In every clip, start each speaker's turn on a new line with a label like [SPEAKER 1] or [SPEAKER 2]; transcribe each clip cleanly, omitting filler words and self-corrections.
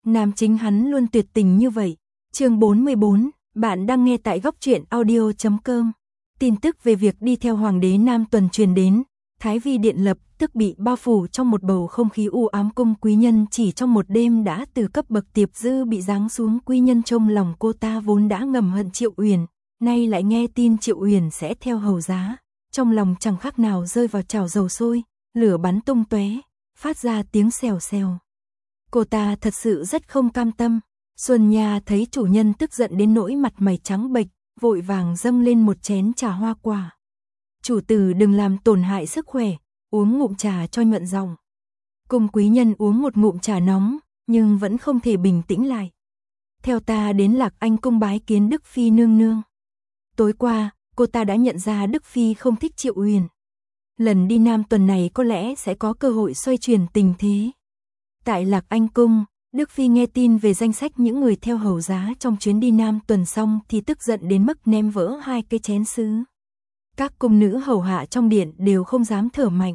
[SPEAKER 1] Nam chính hắn luôn tuyệt tình như vậy. Chương 44, bạn đang nghe tại góc truyện audio.com. Tin tức về việc đi theo hoàng đế Nam Tuần truyền đến, Thái Vi điện lập tức bị bao phủ trong một bầu không khí u ám. Cung quý nhân chỉ trong một đêm đã từ cấp bậc Tiệp Dư bị giáng xuống. Quý nhân trong lòng cô ta vốn đã ngầm hận Triệu Uyển, nay lại nghe tin Triệu Uyển sẽ theo hầu giá, trong lòng chẳng khác nào rơi vào chảo dầu sôi, lửa bắn tung tóe, phát ra tiếng xèo xèo. Cô ta thật sự rất không cam tâm. Xuân Nha thấy chủ nhân tức giận đến nỗi mặt mày trắng bệch, vội vàng dâng lên một chén trà hoa quả. Chủ tử đừng làm tổn hại sức khỏe, uống ngụm trà cho nhuận giọng. Cung quý nhân uống một ngụm trà nóng, nhưng vẫn không thể bình tĩnh lại. Theo ta đến Lạc Anh cung bái kiến Đức Phi nương nương. Tối qua, cô ta đã nhận ra Đức Phi không thích Triệu Uyển. Lần đi Nam Tuần này có lẽ sẽ có cơ hội xoay chuyển tình thế. Tại Lạc Anh cung, Đức Phi nghe tin về danh sách những người theo hầu giá trong chuyến đi Nam Tuần xong thì tức giận đến mức ném vỡ 2 cái chén sứ. Các cung nữ hầu hạ trong điện đều không dám thở mạnh.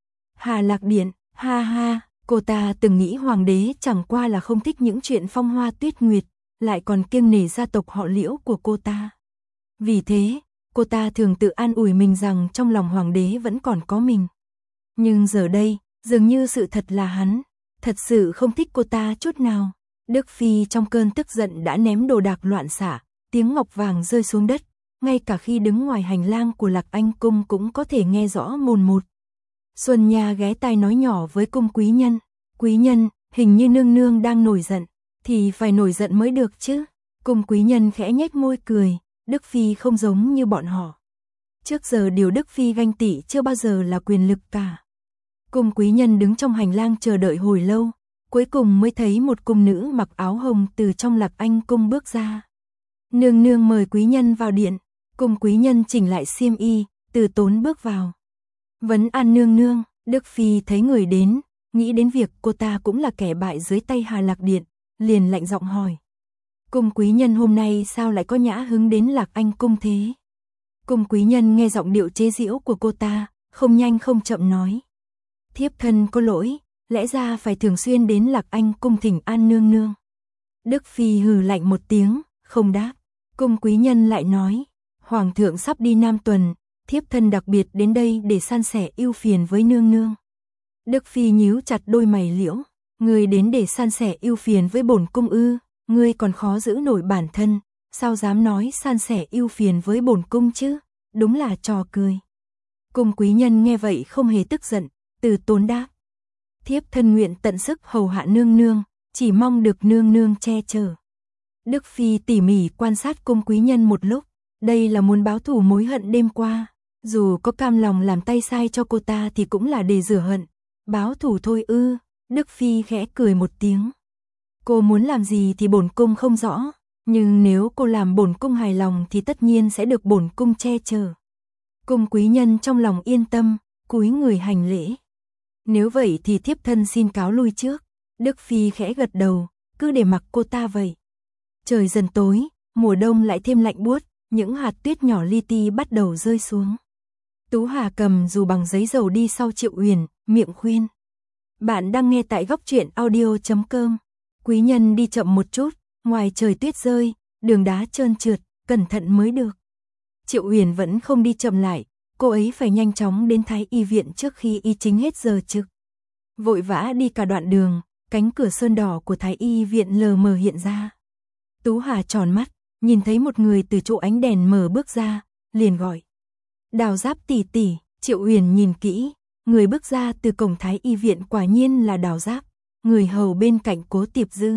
[SPEAKER 1] Hà Lạc Điện, ha ha, cô ta từng nghĩ hoàng đế chẳng qua là không thích những chuyện phong hoa tuyết nguyệt, lại còn kiêng nể gia tộc họ Liễu của cô ta. Vì thế, cô ta thường tự an ủi mình rằng trong lòng hoàng đế vẫn còn có mình. Nhưng giờ đây, dường như sự thật là hắn thật sự không thích cô ta chút nào. Đức Phi trong cơn tức giận đã ném đồ đạc loạn xạ, tiếng ngọc vàng rơi xuống đất, ngay cả khi đứng ngoài hành lang của Lạc Anh cung cũng có thể nghe rõ mồn một. Xuân Nha ghé tai nói nhỏ với cung quý nhân, quý nhân, hình như nương nương đang nổi giận, thì phải nổi giận mới được chứ. Cung quý nhân khẽ nhếch môi cười, Đức Phi không giống như bọn họ. Trước giờ điều Đức Phi ganh tị chưa bao giờ là quyền lực cả. Cung quý nhân đứng trong hành lang chờ đợi hồi lâu, cuối cùng mới thấy một cung nữ mặc áo hồng từ trong Lạc Anh cung bước ra. Nương nương mời quý nhân vào điện. Cung quý nhân chỉnh lại xiêm y, từ tốn bước vào. Vấn an nương nương. Đức Phi thấy người đến, nghĩ đến việc cô ta cũng là kẻ bại dưới tay Hà Lạc Điện, liền lạnh giọng hỏi. Cung quý nhân hôm nay sao lại có nhã hứng đến Lạc Anh cung thế? Cung quý nhân nghe giọng điệu chế giễu của cô ta, không nhanh không chậm nói. Thiếp thân có lỗi, lẽ ra phải thường xuyên đến Lạc Anh cung thỉnh an nương nương. Đức Phi hừ lạnh một tiếng, không đáp. Cung quý nhân lại nói, hoàng thượng sắp đi Nam Tuần, thiếp thân đặc biệt đến đây để san sẻ ưu phiền với nương nương. Đức Phi nhíu chặt đôi mày liễu, ngươi đến để san sẻ ưu phiền với bổn cung ư? Ngươi còn khó giữ nổi bản thân, sao dám nói san sẻ ưu phiền với bổn cung chứ? Đúng là trò cười. Cung quý nhân nghe vậy không hề tức giận, từ tốn đáp. Thiếp thân nguyện tận sức hầu hạ nương nương, chỉ mong được nương nương che chở. Đức Phi tỉ mỉ quan sát cung quý nhân một lúc, đây là muốn báo thù mối hận đêm qua, dù có cam lòng làm tay sai cho cô ta thì cũng là để rửa hận, báo thù thôi ư? Đức Phi khẽ cười một tiếng. Cô muốn làm gì thì bổn cung không rõ, nhưng nếu cô làm bổn cung hài lòng thì tất nhiên sẽ được bổn cung che chở. Cung quý nhân trong lòng yên tâm, cúi người hành lễ. Nếu vậy thì thiếp thân xin cáo lui trước. Đức Phi khẽ gật đầu, cứ để mặc cô ta vậy. Trời dần tối, mùa đông lại thêm lạnh buốt, những hạt tuyết nhỏ li ti bắt đầu rơi xuống. Tú Hà cầm dù bằng giấy dầu đi sau Triệu Uyển, miệng khuyên. Bạn đang nghe tại góc truyện audio.com. Quý nhân đi chậm một chút, ngoài trời tuyết rơi, đường đá trơn trượt, cẩn thận mới được. Triệu Uyển vẫn không đi chậm lại, cô ấy phải nhanh chóng đến Thái Y viện trước khi y chính hết giờ trực. Vội vã đi cả đoạn đường, cánh cửa sơn đỏ của Thái Y viện lờ mờ hiện ra. Tú Hà tròn mắt, nhìn thấy một người từ chỗ ánh đèn mờ bước ra, liền gọi. Đào Giáp tỷ tỷ. Triệu Uyển nhìn kỹ, người bước ra từ cổng Thái Y viện quả nhiên là Đào Giáp, người hầu bên cạnh Cố Tiệp Dư.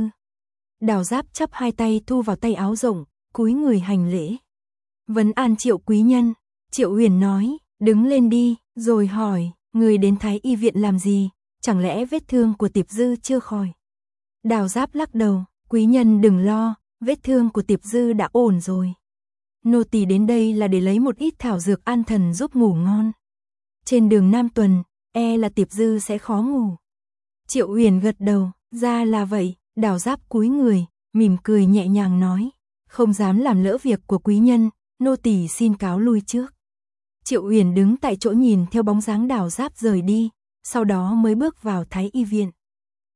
[SPEAKER 1] Đào Giáp chắp hai tay thu vào tay áo rộng, cúi người hành lễ. Vấn an Triệu quý nhân. Triệu Uyển nói, đứng lên đi, rồi hỏi, người đến Thái Y viện làm gì, chẳng lẽ vết thương của Tiệp Dư chưa khỏi? Đào Giáp lắc đầu, quý nhân đừng lo, vết thương của Tiệp Dư đã ổn rồi. Nô tỳ đến đây là để lấy một ít thảo dược an thần giúp ngủ ngon. Trên đường Nam Tuần, e là Tiệp Dư sẽ khó ngủ. Triệu Uyển gật đầu, ra là vậy. Đào Giáp cúi người, mỉm cười nhẹ nhàng nói, không dám làm lỡ việc của quý nhân, nô tỳ xin cáo lui trước. Triệu Uyển đứng tại chỗ nhìn theo bóng dáng Đào Giáp rời đi, sau đó mới bước vào Thái Y viện.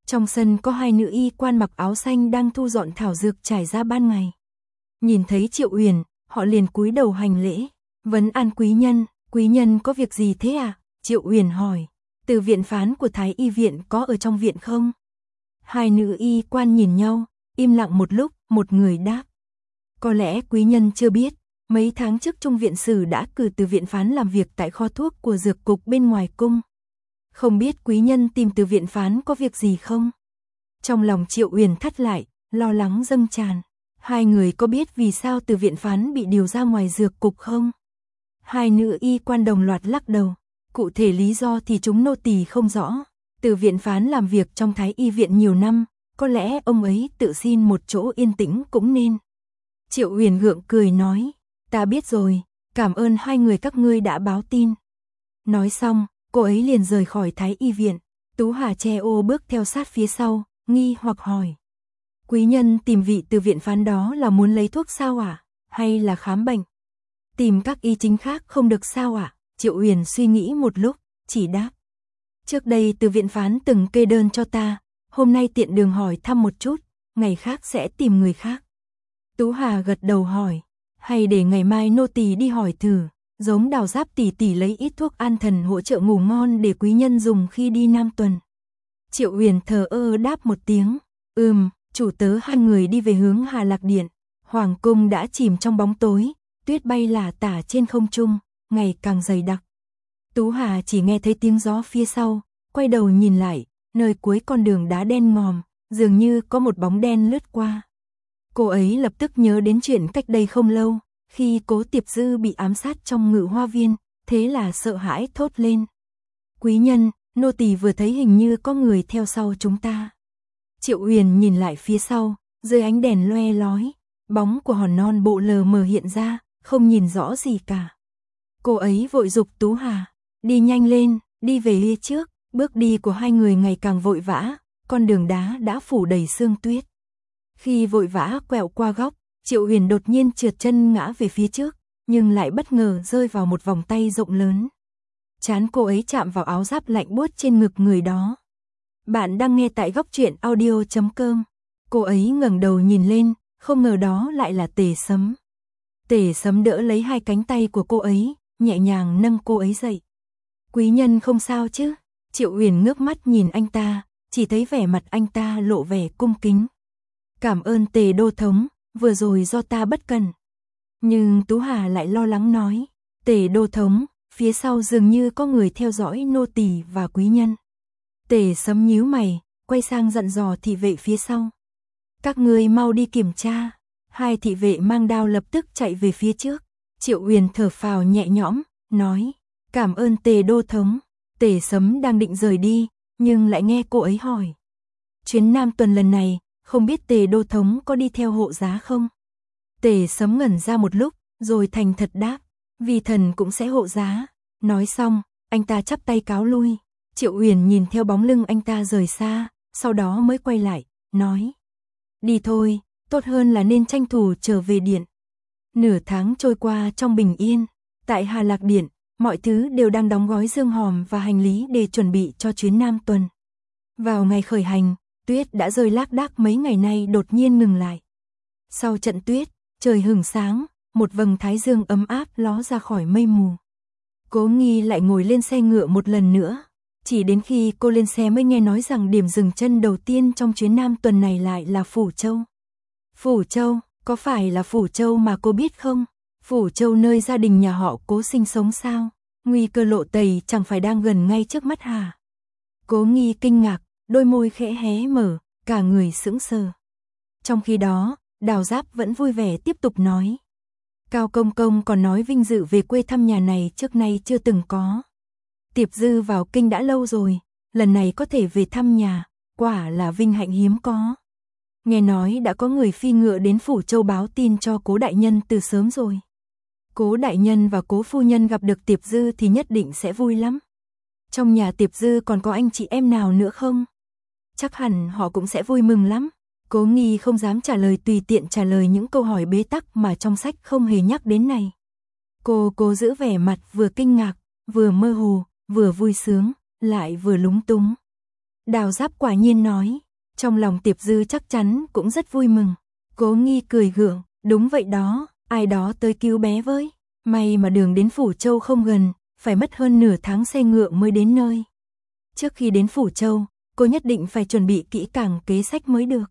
[SPEAKER 1] Trong sân có hai nữ y quan mặc áo xanh đang thu dọn thảo dược trải ra ban ngày. Nhìn thấy Triệu Uyển, họ liền cúi đầu hành lễ, vấn an quý nhân có việc gì thế à? Triệu Uyển hỏi, từ viện phán của Thái y viện có ở trong viện không? Hai nữ y quan nhìn nhau, im lặng một lúc, một người đáp. Có lẽ quý nhân chưa biết, mấy tháng trước Trung viện sử đã cử từ viện phán làm việc tại kho thuốc của dược cục bên ngoài cung. Không biết quý nhân tìm từ viện phán có việc gì không? Trong lòng Triệu Uyển thắt lại, lo lắng dâng tràn. Hai người có biết vì sao từ viện phán bị điều ra ngoài dược cục không? Hai nữ y quan đồng loạt lắc đầu. Cụ thể lý do thì chúng nô tỳ không rõ. Từ viện phán làm việc trong Thái y viện nhiều năm, có lẽ ông ấy tự xin một chỗ yên tĩnh cũng nên. Triệu Uyển gượng cười nói, ta biết rồi, cảm ơn hai người các ngươi đã báo tin. Nói xong, cô ấy liền rời khỏi Thái y viện. Tú Hà che ô bước theo sát phía sau, nghi hoặc hỏi. Quý nhân tìm vị từ viện phán đó là muốn lấy thuốc sao ạ? Hay là khám bệnh? Tìm các y chính khác không được sao ạ? Triệu Uyển suy nghĩ một lúc, chỉ đáp. Trước đây từ viện phán từng kê đơn cho ta, hôm nay tiện đường hỏi thăm một chút, ngày khác sẽ tìm người khác. Tú Hà gật đầu hỏi, hay để ngày mai nô tỳ đi hỏi thử, giống Đào Giáp tỷ tỷ lấy ít thuốc an thần hỗ trợ ngủ ngon để quý nhân dùng khi đi Nam tuần. Triệu Uyển thờ ơ đáp một tiếng, chủ tớ hai người đi về hướng Hà Lạc Điện. Hoàng cung đã chìm trong bóng tối, tuyết bay lả tả trên không trung, ngày càng dày đặc. Tú Hà chỉ nghe thấy tiếng gió phía sau, quay đầu nhìn lại, nơi cuối con đường đá đen ngòm, dường như có một bóng đen lướt qua. Cô ấy lập tức nhớ đến chuyện cách đây không lâu, khi Cố Tiệp Dư bị ám sát trong Ngự Hoa Viên, thế là sợ hãi thốt lên. Quý nhân, nô tỳ vừa thấy hình như có người theo sau chúng ta. Triệu Uyển nhìn lại phía sau, dưới ánh đèn loe lói, bóng của hòn non bộ lờ mờ hiện ra, không nhìn rõ gì cả. Cô ấy vội giục Tú Hà, đi nhanh lên, đi về phía trước. Bước đi của hai người ngày càng vội vã, con đường đá đã phủ đầy sương tuyết. Khi vội vã quẹo qua góc, Triệu Uyển đột nhiên trượt chân ngã về phía trước, nhưng lại bất ngờ rơi vào một vòng tay rộng lớn. Trán cô ấy chạm vào áo giáp lạnh buốt trên ngực người đó. Bạn đang nghe tại góc truyện audio.com. Cô ấy ngẩng đầu nhìn lên, không ngờ đó lại là Tề Sấm. Tề Sấm đỡ lấy hai cánh tay của cô ấy, nhẹ nhàng nâng cô ấy dậy. Quý nhân không sao chứ? Triệu Uyển ngước mắt nhìn anh ta, chỉ thấy vẻ mặt anh ta lộ vẻ cung kính. Cảm ơn Tề đô thống, vừa rồi do ta bất cẩn. Nhưng Tú Hà lại lo lắng nói, Tề đô thống, phía sau dường như có người theo dõi nô tỳ và quý nhân. Tề Sấm nhíu mày, quay sang dặn dò thị vệ phía sau. Các ngươi mau đi kiểm tra. Hai thị vệ mang đao lập tức chạy về phía trước. Triệu Uyển thở phào nhẹ nhõm, nói, cảm ơn Tề đô thống. Tề Sấm đang định rời đi, nhưng lại nghe cô ấy hỏi. Chuyến Nam tuần lần này, không biết Tề đô thống có đi theo hộ giá không? Tề Sấm ngẩn ra một lúc, rồi thành thật đáp, vì thần cũng sẽ hộ giá. Nói xong, anh ta chắp tay cáo lui. Triệu Uyển nhìn theo bóng lưng anh ta rời xa, sau đó mới quay lại, nói. Đi thôi, tốt hơn là nên tranh thủ trở về điện. Nửa tháng trôi qua trong bình yên, tại Hà Lạc Điện, mọi thứ đều đang đóng gói dương hòm và hành lý để chuẩn bị cho chuyến Nam tuần. Vào ngày khởi hành, tuyết đã rơi lác đác mấy ngày nay đột nhiên ngừng lại. Sau trận tuyết, trời hửng sáng, một vầng thái dương ấm áp ló ra khỏi mây mù. Cố Nghi lại ngồi lên xe ngựa một lần nữa. Chỉ đến khi cô lên xe mới nghe nói rằng điểm dừng chân đầu tiên trong chuyến Nam tuần này lại là Phủ Châu. Phủ Châu, có phải là Phủ Châu mà cô biết không? Phủ Châu nơi gia đình nhà họ Cố sinh sống sao? Nguy cơ lộ tẩy chẳng phải đang gần ngay trước mắt hả? Cố Nghi kinh ngạc, đôi môi khẽ hé mở, cả người sững sờ. Trong khi đó, Đào Giáp vẫn vui vẻ tiếp tục nói. Cao Công Công còn nói vinh dự về quê thăm nhà này trước nay chưa từng có. Tiệp Dư vào kinh đã lâu rồi, lần này có thể về thăm nhà, quả là vinh hạnh hiếm có. Nghe nói đã có người phi ngựa đến Phủ Châu báo tin cho Cố đại nhân từ sớm rồi. Cố đại nhân và Cố phu nhân gặp được Tiệp Dư thì nhất định sẽ vui lắm. Trong nhà Tiệp Dư còn có anh chị em nào nữa không? Chắc hẳn họ cũng sẽ vui mừng lắm. Cố Nghi không dám trả lời, tùy tiện trả lời những câu hỏi bế tắc mà trong sách không hề nhắc đến này. Cô giữ vẻ mặt vừa kinh ngạc, vừa mơ hồ, vừa vui sướng, lại vừa lúng túng. Đào Giáp quả nhiên nói. Trong lòng Tiệp Dư chắc chắn cũng rất vui mừng. Cố Nghi cười gượng, đúng vậy đó, ai đó tới cứu bé với. May mà đường đến Phủ Châu không gần, phải mất hơn nửa tháng xe ngựa mới đến nơi. Trước khi đến Phủ Châu, cô nhất định phải chuẩn bị kỹ càng kế sách mới được.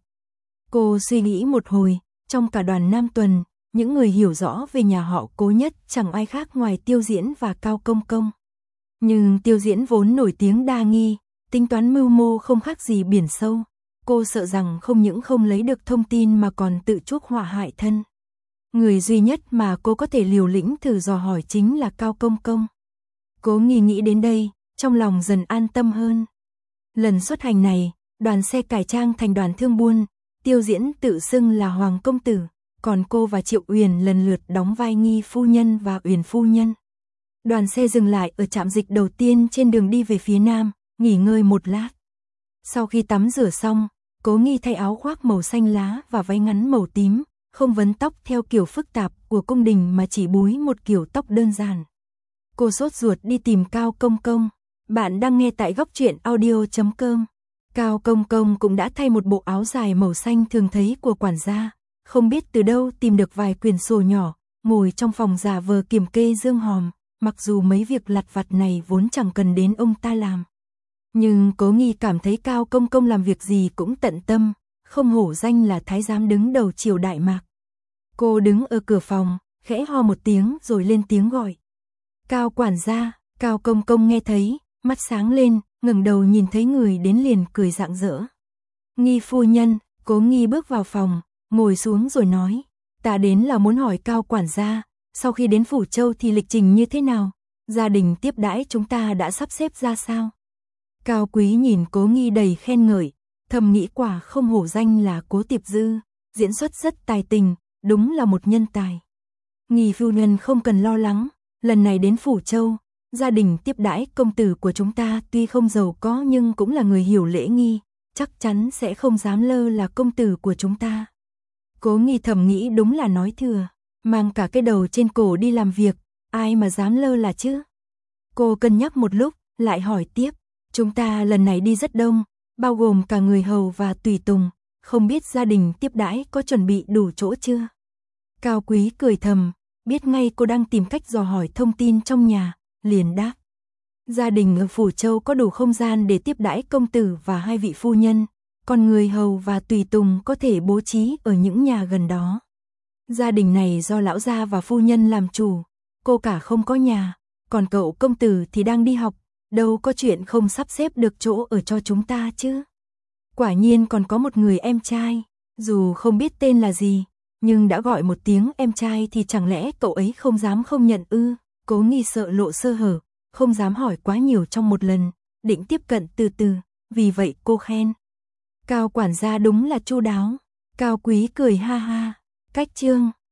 [SPEAKER 1] Cô suy nghĩ một hồi, trong cả đoàn Nam Tuần, những người hiểu rõ về nhà họ Cố nhất chẳng ai khác ngoài Tiêu Diễn và Cao Công Công. Nhưng Tiêu Diễn vốn nổi tiếng đa nghi, tính toán mưu mô không khác gì biển sâu. Cô sợ rằng không những không lấy được thông tin mà còn tự chuốc họa hại thân. Người duy nhất mà cô có thể liều lĩnh thử dò hỏi chính là Cao Công Công. Cố Nghi nghĩ đến đây, trong lòng dần an tâm hơn. Lần xuất hành này, đoàn xe cải trang thành đoàn thương buôn, Tiêu Diễn tự xưng là Hoàng Công Tử, còn cô và Triệu Uyển lần lượt đóng vai Nghi phu nhân và Uyển phu nhân. Đoàn xe dừng lại ở trạm dịch đầu tiên trên đường đi về phía nam, nghỉ ngơi một lát. Sau khi tắm rửa xong, Cố Nghi thay áo khoác màu xanh lá và váy ngắn màu tím, không vấn tóc theo kiểu phức tạp của cung đình mà chỉ búi một kiểu tóc đơn giản. Cô sốt ruột đi tìm Cao Công Công. Bạn đang nghe tại góc truyện audio.com. Cao Công Công cũng đã thay một bộ áo dài màu xanh thường thấy của quản gia, không biết từ đâu tìm được vài quyển sổ nhỏ, ngồi trong phòng giả vờ kiểm kê dương hòm, mặc dù mấy việc lặt vặt này vốn chẳng cần đến ông ta làm. Nhưng Cố Nghi cảm thấy Cao Công Công làm việc gì cũng tận tâm, không hổ danh là thái giám đứng đầu triều Đại Mạc. Cô đứng ở cửa phòng, khẽ ho một tiếng rồi lên tiếng gọi. Cao quản gia. Cao Công Công nghe thấy, mắt sáng lên, ngẩng đầu nhìn thấy người đến liền cười rạng rỡ. Nghi phu nhân. Cố Nghi bước vào phòng, ngồi xuống rồi nói. Ta đến là muốn hỏi Cao quản gia, sau khi đến Phủ Châu thì lịch trình như thế nào? Gia đình tiếp đãi chúng ta đã sắp xếp ra sao? Cao Quý nhìn Cố Nghi đầy khen ngợi, thầm nghĩ quả không hổ danh là Cố Tiệp Dư, diễn xuất rất tài tình, đúng là một nhân tài. Nghi phu nhân không cần lo lắng, lần này đến Phủ Châu, gia đình tiếp đãi công tử của chúng ta tuy không giàu có nhưng cũng là người hiểu lễ nghi, chắc chắn sẽ không dám lơ là công tử của chúng ta. Cố Nghi thầm nghĩ đúng là nói thừa, mang cả cái đầu trên cổ đi làm việc, ai mà dám lơ là chứ? Cô cân nhắc một lúc, lại hỏi tiếp, chúng ta lần này đi rất đông, bao gồm cả người hầu và tùy tùng, không biết gia đình tiếp đãi có chuẩn bị đủ chỗ chưa? Cao Quý cười thầm, biết ngay cô đang tìm cách dò hỏi thông tin trong nhà, liền đáp. Gia đình ở Phủ Châu có đủ không gian để tiếp đãi công tử và hai vị phu nhân, còn người hầu và tùy tùng có thể bố trí ở những nhà gần đó. Gia đình này do lão gia và phu nhân làm chủ, cô cả không có nhà, còn cậu công tử thì đang đi học, đâu có chuyện không sắp xếp được chỗ ở cho chúng ta chứ. Quả nhiên còn có một người em trai, dù không biết tên là gì, nhưng đã gọi một tiếng em trai thì chẳng lẽ cậu ấy không dám không nhận ư? Cố Nghi sợ lộ sơ hở, không dám hỏi quá nhiều trong một lần, định tiếp cận từ từ, vì vậy cô khen. Cao quản gia đúng là chu đáo. Cao Quý cười ha ha. Cách chương